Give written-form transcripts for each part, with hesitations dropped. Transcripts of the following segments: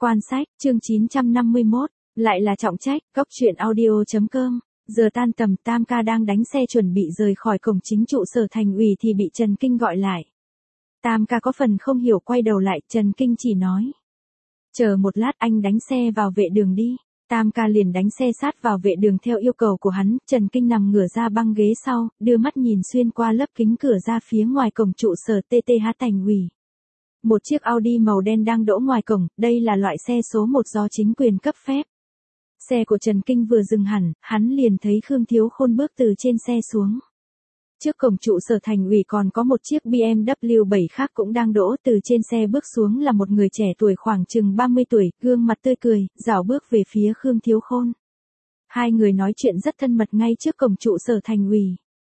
Quan sách, chương 951, lại là trọng trách, góc truyện audio.com. Giờ tan tầm, Tam ca đang đánh xe chuẩn bị rời khỏi cổng chính trụ sở thành ủy thì bị Trần Kinh gọi lại. Tam ca có phần không hiểu quay đầu lại, Trần Kinh chỉ nói. Chờ một lát, anh đánh xe vào vệ đường đi. Tam ca liền đánh xe sát vào vệ đường theo yêu cầu của hắn. Trần Kinh nằm ngửa ra băng ghế sau, đưa mắt nhìn xuyên qua lớp kính cửa ra phía ngoài cổng trụ sở TTH thành ủy. Một chiếc Audi màu đen đang đỗ ngoài cổng, đây là loại xe số 1 do chính quyền cấp phép. Xe của Trần Kinh vừa dừng hẳn, hắn liền thấy Khương Thiếu Khôn bước từ trên xe xuống. Trước cổng trụ sở thành ủy còn có một chiếc BMW 7 khác cũng đang đỗ, từ trên xe bước xuống là một người trẻ tuổi khoảng chừng 30 tuổi, gương mặt tươi cười, rảo bước về phía Khương Thiếu Khôn. Hai người nói chuyện rất thân mật ngay trước cổng trụ sở thành ủy.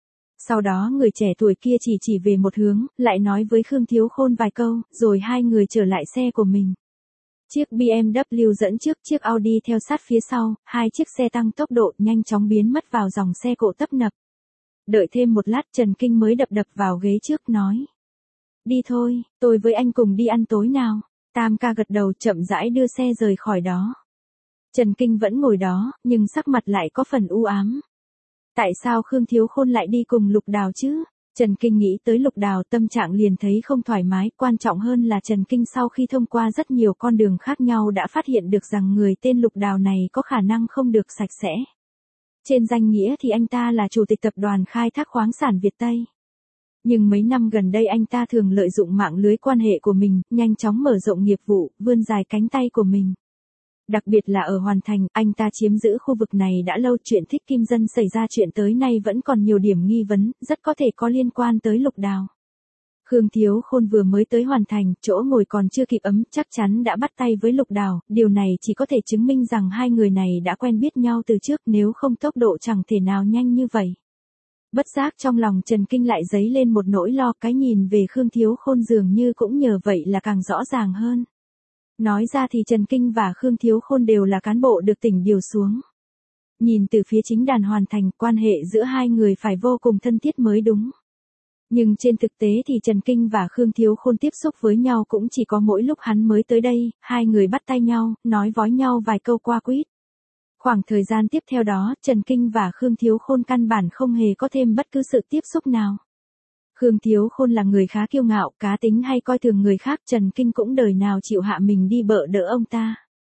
Sau đó người trẻ tuổi kia chỉ về một hướng, lại nói với Khương Thiếu Khôn vài câu, rồi hai người trở lại xe của mình. Chiếc BMW dẫn trước, chiếc Audi theo sát phía sau, hai chiếc xe tăng tốc độ nhanh chóng biến mất vào dòng xe cộ tấp nập. Đợi thêm một lát Trần Kinh mới đập vào ghế trước nói. Đi thôi, tôi với anh cùng đi ăn tối nào. Tam ca gật đầu chậm rãi đưa xe rời khỏi đó. Trần Kinh vẫn ngồi đó, nhưng sắc mặt lại có phần u ám. Tại sao Khương Thiếu Khôn lại đi cùng Lục Đào chứ? Trần Kinh nghĩ tới Lục Đào tâm trạng liền thấy không thoải mái, quan trọng hơn là Trần Kinh sau khi thông qua rất nhiều con đường khác nhau đã phát hiện được rằng người tên Lục Đào này có khả năng không được sạch sẽ. Trên danh nghĩa thì anh ta là chủ tịch tập đoàn khai thác khoáng sản Việt Tây. Nhưng mấy năm gần đây anh ta thường lợi dụng mạng lưới quan hệ của mình, nhanh chóng mở rộng nghiệp vụ, vươn dài cánh tay của mình. Đặc biệt là ở Hoàn Thành, anh ta chiếm giữ khu vực này đã lâu, chuyện Thích Kim Dân xảy ra chuyện tới nay vẫn còn nhiều điểm nghi vấn, rất có thể có liên quan tới Lục Đào. Khương Thiếu Khôn vừa mới tới Hoàn Thành, chỗ ngồi còn chưa kịp ấm, chắc chắn đã bắt tay với Lục Đào, điều này chỉ có thể chứng minh rằng hai người này đã quen biết nhau từ trước, nếu không tốc độ chẳng thể nào nhanh như vậy. Bất giác trong lòng Trần Kinh lại dấy lên một nỗi lo, cái nhìn về Khương Thiếu Khôn dường như cũng nhờ vậy là càng rõ ràng hơn. Nói ra thì Trần Kinh và Khương Thiếu Khôn đều là cán bộ được tỉnh điều xuống. Nhìn từ phía chính đàn Hoàn Thành, quan hệ giữa hai người phải vô cùng thân thiết mới đúng. Nhưng trên thực tế thì Trần Kinh và Khương Thiếu Khôn tiếp xúc với nhau cũng chỉ có mỗi lúc hắn mới tới đây, hai người bắt tay nhau, nói vói nhau vài câu qua quýt. Khoảng thời gian tiếp theo đó, Trần Kinh và Khương Thiếu Khôn căn bản không hề có thêm bất cứ sự tiếp xúc nào. Khương Thiếu Khôn là người khá kiêu ngạo, cá tính hay coi thường người khác, Trần Kinh cũng đời nào chịu hạ mình đi bợ đỡ ông ta.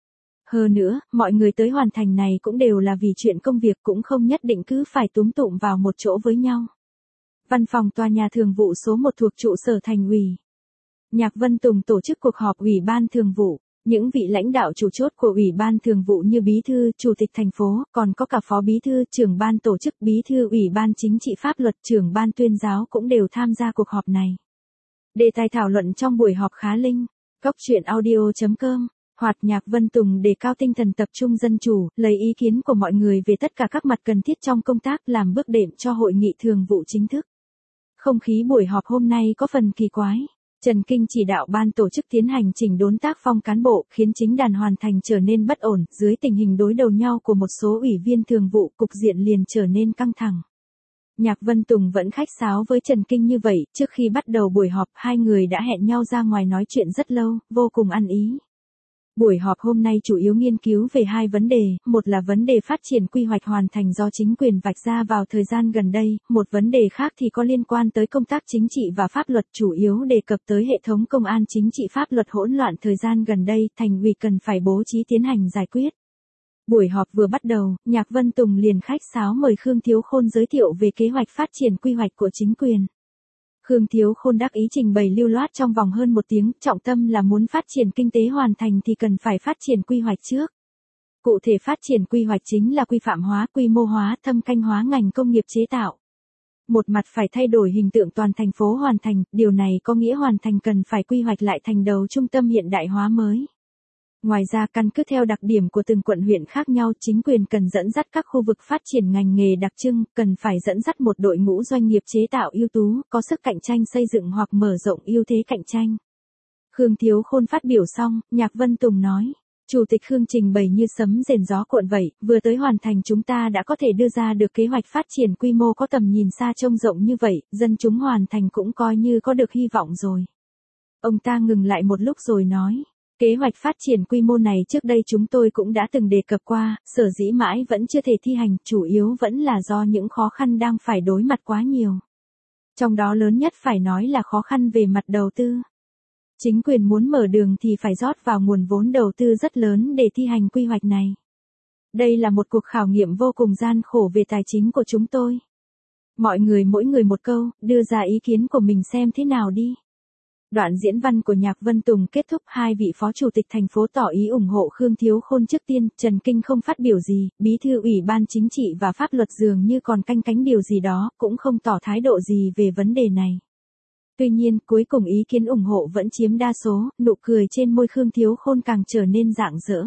Hơn nữa, mọi người tới Hoàn Thành này cũng đều là vì chuyện công việc, cũng không nhất định cứ phải túm tụm vào một chỗ với nhau. Văn phòng tòa nhà thường vụ số 1 thuộc trụ sở thành ủy. Nhạc Vân Tùng tổ chức cuộc họp ủy ban thường vụ. Những vị lãnh đạo chủ chốt của ủy ban thường vụ như bí thư, chủ tịch thành phố, còn có cả phó bí thư, trưởng ban tổ chức, bí thư ủy ban chính trị pháp luật, trưởng ban tuyên giáo cũng đều tham gia cuộc họp này. Đề tài thảo luận trong buổi họp khá linh. Góc truyện audio.com. Hoạt Nhạc Vân Tùng đề cao tinh thần tập trung dân chủ, lấy ý kiến của mọi người về tất cả các mặt cần thiết trong công tác, làm bước đệm cho hội nghị thường vụ chính thức. Không khí buổi họp hôm nay có phần kỳ quái. Trần Kinh chỉ đạo ban tổ chức tiến hành chỉnh đốn tác phong cán bộ, khiến chính đàn Hoàn Thành trở nên bất ổn, dưới tình hình đối đầu nhau của một số ủy viên thường vụ, cục diện liền trở nên căng thẳng. Nhạc Vân Tùng vẫn khách sáo với Trần Kinh như vậy, trước khi bắt đầu buổi họp, hai người đã hẹn nhau ra ngoài nói chuyện rất lâu, vô cùng ăn ý. Buổi họp hôm nay chủ yếu nghiên cứu về hai vấn đề, một là vấn đề phát triển quy hoạch Hoàn Thành do chính quyền vạch ra vào thời gian gần đây, một vấn đề khác thì có liên quan tới công tác chính trị và pháp luật, chủ yếu đề cập tới hệ thống công an chính trị pháp luật hỗn loạn thời gian gần đây, thành ủy cần phải bố trí tiến hành giải quyết. Buổi họp vừa bắt đầu, Nhạc Vân Tùng liền khách sáo mời Khương Thiếu Khôn giới thiệu về kế hoạch phát triển quy hoạch của chính quyền. Khương Thiếu Khôn đắc ý trình bày lưu loát trong vòng hơn một tiếng, trọng tâm là muốn phát triển kinh tế Hoàn Thành thì cần phải phát triển quy hoạch trước. Cụ thể phát triển quy hoạch chính là quy phạm hóa, quy mô hóa, thâm canh hóa ngành công nghiệp chế tạo. Một mặt phải thay đổi hình tượng toàn thành phố Hoàn Thành, điều này có nghĩa Hoàn Thành cần phải quy hoạch lại thành đầu trung tâm hiện đại hóa mới. Ngoài ra căn cứ theo đặc điểm của từng quận huyện khác nhau, chính quyền cần dẫn dắt các khu vực phát triển ngành nghề đặc trưng, cần phải dẫn dắt một đội ngũ doanh nghiệp chế tạo ưu tú, có sức cạnh tranh xây dựng hoặc mở rộng ưu thế cạnh tranh. Khương Thiếu Khôn phát biểu xong, Nhạc Vân Tùng nói, Chủ tịch Khương trình bày như sấm rền gió cuộn vậy, vừa tới Hoàn Thành chúng ta đã có thể đưa ra được kế hoạch phát triển quy mô có tầm nhìn xa trông rộng như vậy, dân chúng Hoàn Thành cũng coi như có được hy vọng rồi. Ông ta ngừng lại một lúc rồi nói. Kế hoạch phát triển quy mô này trước đây chúng tôi cũng đã từng đề cập qua, sở dĩ mãi vẫn chưa thể thi hành, chủ yếu vẫn là do những khó khăn đang phải đối mặt quá nhiều. Trong đó lớn nhất phải nói là khó khăn về mặt đầu tư. Chính quyền muốn mở đường thì phải rót vào nguồn vốn đầu tư rất lớn để thi hành quy hoạch này. Đây là một cuộc khảo nghiệm vô cùng gian khổ về tài chính của chúng tôi. Mọi người mỗi người một câu, đưa ra ý kiến của mình xem thế nào đi. Đoạn diễn văn của Nhạc Vân Tùng kết thúc, hai vị phó chủ tịch thành phố tỏ ý ủng hộ Khương Thiếu Khôn trước tiên, Trần Kinh không phát biểu gì, bí thư Ủy ban Chính trị và Pháp luật dường như còn canh cánh điều gì đó, cũng không tỏ thái độ gì về vấn đề này. Tuy nhiên, cuối cùng ý kiến ủng hộ vẫn chiếm đa số, nụ cười trên môi Khương Thiếu Khôn càng trở nên rạng rỡ.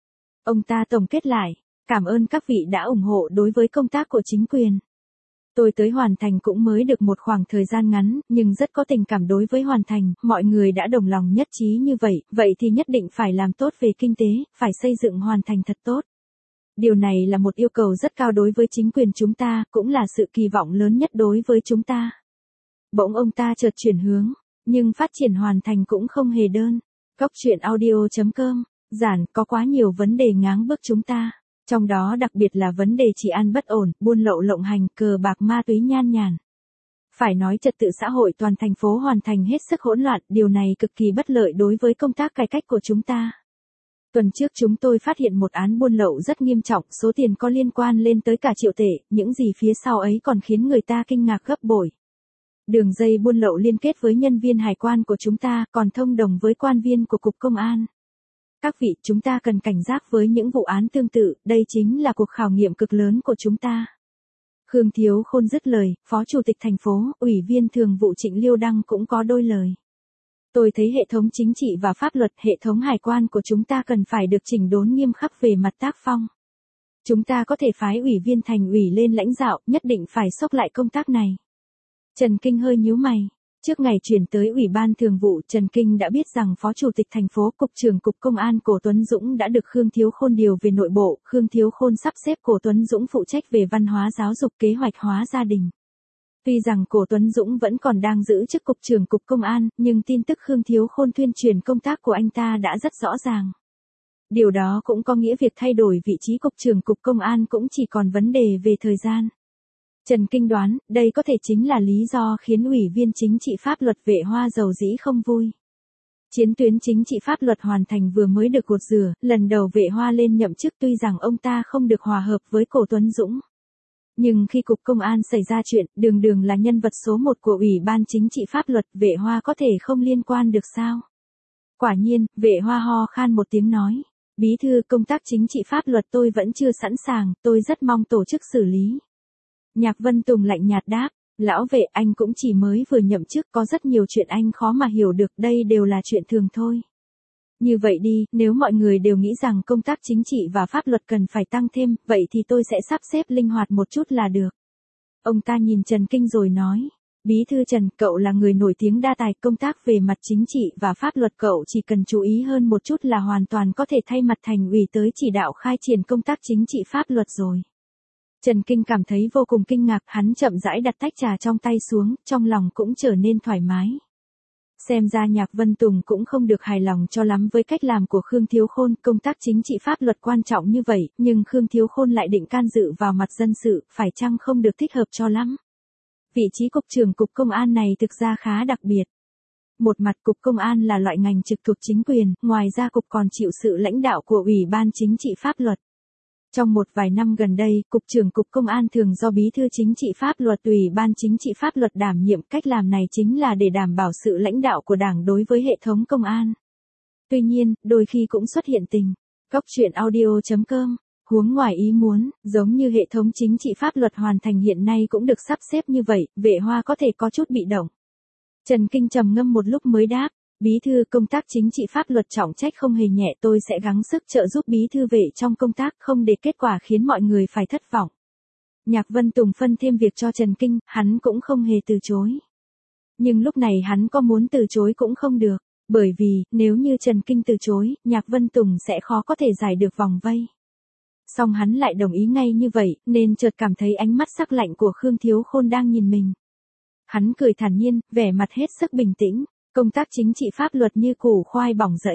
Ông ta tổng kết lại, cảm ơn các vị đã ủng hộ đối với công tác của chính quyền. Tôi tới Hoàn Thành cũng mới được một khoảng thời gian ngắn, nhưng rất có tình cảm đối với Hoàn Thành, mọi người đã đồng lòng nhất trí như vậy, vậy thì nhất định phải làm tốt về kinh tế, phải xây dựng Hoàn Thành thật tốt. Điều này là một yêu cầu rất cao đối với chính quyền chúng ta, cũng là sự kỳ vọng lớn nhất đối với chúng ta. Bỗng ông ta chợt chuyển hướng, nhưng phát triển Hoàn Thành cũng không hề đơn. Cóc truyện audio.com, giản, có quá nhiều vấn đề ngáng bước chúng ta. Trong đó đặc biệt là vấn đề trị an bất ổn, buôn lậu lộng hành, cờ bạc ma túy nhan nhản. Phải nói trật tự xã hội toàn thành phố Hoàn Thành hết sức hỗn loạn, điều này cực kỳ bất lợi đối với công tác cải cách của chúng ta. Tuần trước chúng tôi phát hiện một án buôn lậu rất nghiêm trọng, số tiền có liên quan lên tới cả triệu tệ, những gì phía sau ấy còn khiến người ta kinh ngạc gấp bội. Đường dây buôn lậu liên kết với nhân viên hải quan của chúng ta, còn thông đồng với quan viên của Cục Công an. Các vị, chúng ta cần cảnh giác với những vụ án tương tự, đây chính là cuộc khảo nghiệm cực lớn của chúng ta. Khương Thiếu Khôn dứt lời, Phó Chủ tịch thành phố, Ủy viên Thường vụ Trịnh Liêu Đăng cũng có đôi lời. Tôi thấy hệ thống chính trị và pháp luật, hệ thống hải quan của chúng ta cần phải được chỉnh đốn nghiêm khắc về mặt tác phong. Chúng ta có thể phái Ủy viên Thành ủy lên lãnh đạo, nhất định phải xốc lại công tác này. Trần Kinh hơi nhíu mày. Trước ngày chuyển tới Ủy ban Thường vụ, Trần Kinh đã biết rằng Phó Chủ tịch thành phố, Cục trưởng Cục Công an Cổ Tuấn Dũng đã được Khương Thiếu Khôn điều về nội bộ, Khương Thiếu Khôn sắp xếp Cổ Tuấn Dũng phụ trách về văn hóa giáo dục, kế hoạch hóa gia đình. Tuy rằng Cổ Tuấn Dũng vẫn còn đang giữ chức Cục trưởng Cục Công an, nhưng tin tức Khương Thiếu Khôn tuyên truyền công tác của anh ta đã rất rõ ràng. Điều đó cũng có nghĩa việc thay đổi vị trí Cục trưởng Cục Công an cũng chỉ còn vấn đề về thời gian. Trần Kinh đoán, đây có thể chính là lý do khiến Ủy viên Chính trị Pháp luật Vệ Hoa dầu dĩ không vui. Chiến tuyến chính trị pháp luật Hoàn Thành vừa mới được gột rửa, lần đầu Vệ Hoa lên nhậm chức tuy rằng ông ta không được hòa hợp với Cổ Tuấn Dũng. Nhưng khi Cục Công an xảy ra chuyện, đường là nhân vật số 1 của Ủy ban Chính trị Pháp luật, Vệ Hoa có thể không liên quan được sao? Quả nhiên, Vệ Hoa ho khan một tiếng nói. Bí thư, công tác chính trị pháp luật tôi vẫn chưa sẵn sàng, tôi rất mong tổ chức xử lý. Nhạc Vân Tùng lạnh nhạt đáp, lão Vệ, anh cũng chỉ mới vừa nhậm chức, có rất nhiều chuyện anh khó mà hiểu được, đây đều là chuyện thường thôi. Như vậy đi, nếu mọi người đều nghĩ rằng công tác chính trị và pháp luật cần phải tăng thêm, vậy thì tôi sẽ sắp xếp linh hoạt một chút là được. Ông ta nhìn Trần Kinh rồi nói, Bí thư Trần, cậu là người nổi tiếng đa tài, công tác về mặt chính trị và pháp luật cậu chỉ cần chú ý hơn một chút là hoàn toàn có thể thay mặt thành ủy tới chỉ đạo khai triển công tác chính trị pháp luật rồi. Trần Kinh cảm thấy vô cùng kinh ngạc, hắn chậm rãi đặt tách trà trong tay xuống, trong lòng cũng trở nên thoải mái. Xem ra Nhạc Vân Tùng cũng không được hài lòng cho lắm với cách làm của Khương Thiếu Khôn, công tác chính trị pháp luật quan trọng như vậy, nhưng Khương Thiếu Khôn lại định can dự vào mặt dân sự, phải chăng không được thích hợp cho lắm. Vị trí Cục trưởng Cục Công an này thực ra khá đặc biệt. Một mặt Cục Công an là loại ngành trực thuộc chính quyền, ngoài ra Cục còn chịu sự lãnh đạo của Ủy ban Chính trị Pháp luật. Trong một vài năm gần đây, Cục trưởng Cục Công an thường do Bí thư Chính trị Pháp luật Ủy ban Chính trị Pháp luật đảm nhiệm, cách làm này chính là để đảm bảo sự lãnh đạo của Đảng đối với hệ thống công an. Tuy nhiên, đôi khi cũng xuất hiện tình. Cóc truyện audio.com, huống ngoài ý muốn, giống như hệ thống chính trị pháp luật Hoàn Thành hiện nay cũng được sắp xếp như vậy, Vệ Hoa có thể có chút bị động. Trần Kinh trầm ngâm một lúc mới đáp. Bí thư, công tác chính trị pháp luật trọng trách không hề nhẹ, tôi sẽ gắng sức trợ giúp bí thư Vệ trong công tác, không để kết quả khiến mọi người phải thất vọng. Nhạc Vân Tùng phân thêm việc cho Trần Kinh, hắn cũng không hề từ chối. Nhưng lúc này hắn có muốn từ chối cũng không được, bởi vì, nếu như Trần Kinh từ chối, Nhạc Vân Tùng sẽ khó có thể giải được vòng vây. Song hắn lại đồng ý ngay như vậy, nên chợt cảm thấy ánh mắt sắc lạnh của Khương Thiếu Khôn đang nhìn mình. Hắn cười thản nhiên, vẻ mặt hết sức bình tĩnh. Công tác chính trị pháp luật như củ khoai bỏng rẫy.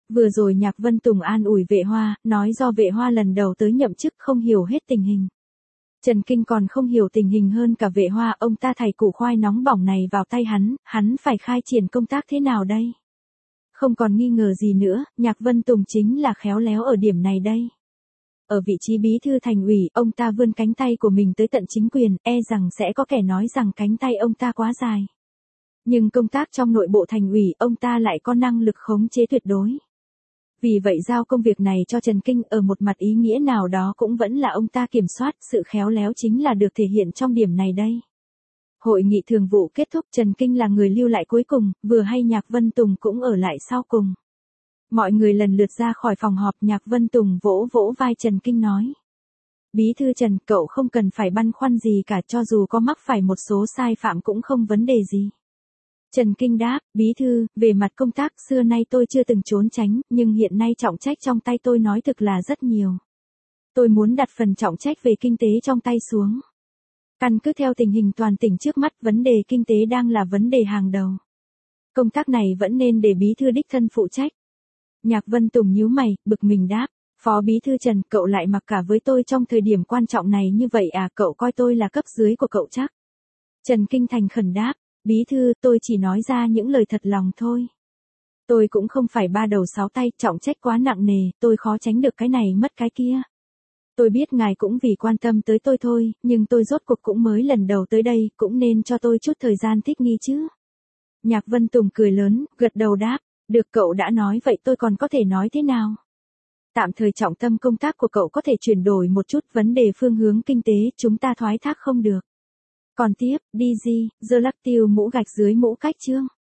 Vừa rồi Nhạc Vân Tùng an ủi Vệ Hoa, nói do Vệ Hoa lần đầu tới nhậm chức không hiểu hết tình hình. Trần Kinh còn không hiểu tình hình hơn cả Vệ Hoa, ông ta thảy củ khoai nóng bỏng này vào tay hắn phải khai triển công tác thế nào đây? Không còn nghi ngờ gì nữa, Nhạc Vân Tùng chính là khéo léo ở điểm này đây. Ở vị trí bí thư thành ủy, ông ta vươn cánh tay của mình tới tận chính quyền, e rằng sẽ có kẻ nói rằng cánh tay ông ta quá dài. Nhưng công tác trong nội bộ thành ủy, ông ta lại có năng lực khống chế tuyệt đối. Vì vậy giao công việc này cho Trần Kinh, ở một mặt ý nghĩa nào đó cũng vẫn là ông ta kiểm soát, sự khéo léo chính là được thể hiện trong điểm này đây. Hội nghị thường vụ kết thúc, Trần Kinh là người lưu lại cuối cùng, vừa hay Nhạc Vân Tùng cũng ở lại sau cùng. Mọi người lần lượt ra khỏi phòng họp, Nhạc Vân Tùng vỗ vỗ vai Trần Kinh nói. Bí thư Trần, cậu không cần phải băn khoăn gì cả, cho dù có mắc phải một số sai phạm cũng không vấn đề gì. Trần Kinh đáp, bí thư, về mặt công tác xưa nay tôi chưa từng trốn tránh, nhưng hiện nay trọng trách trong tay tôi nói thực là rất nhiều. Tôi muốn đặt phần trọng trách về kinh tế trong tay xuống. Căn cứ theo tình hình toàn tỉnh trước mắt, vấn đề kinh tế đang là vấn đề hàng đầu. Công tác này vẫn nên để bí thư đích thân phụ trách. Nhạc Vân Tùng nhíu mày, bực mình đáp, Phó bí thư Trần, cậu lại mặc cả với tôi trong thời điểm quan trọng này như vậy à, cậu coi tôi là cấp dưới của cậu chắc? Trần Kinh thành khẩn đáp, bí thư, tôi chỉ nói ra những lời thật lòng thôi. Tôi cũng không phải ba đầu sáu tay, trọng trách quá nặng nề, tôi khó tránh được cái này mất cái kia. Tôi biết ngài cũng vì quan tâm tới tôi thôi, nhưng tôi rốt cuộc cũng mới lần đầu tới đây, cũng nên cho tôi chút thời gian thích nghi chứ. Nhạc Vân Tùng cười lớn, gật đầu đáp, được, cậu đã nói vậy tôi còn có thể nói thế nào? Tạm thời trọng tâm công tác của cậu có thể chuyển đổi một chút, vấn đề phương hướng kinh tế chúng ta thoái thác không được. Còn tiếp, DG, The Lắc Tiêu mũ gạch dưới mũ cách chương.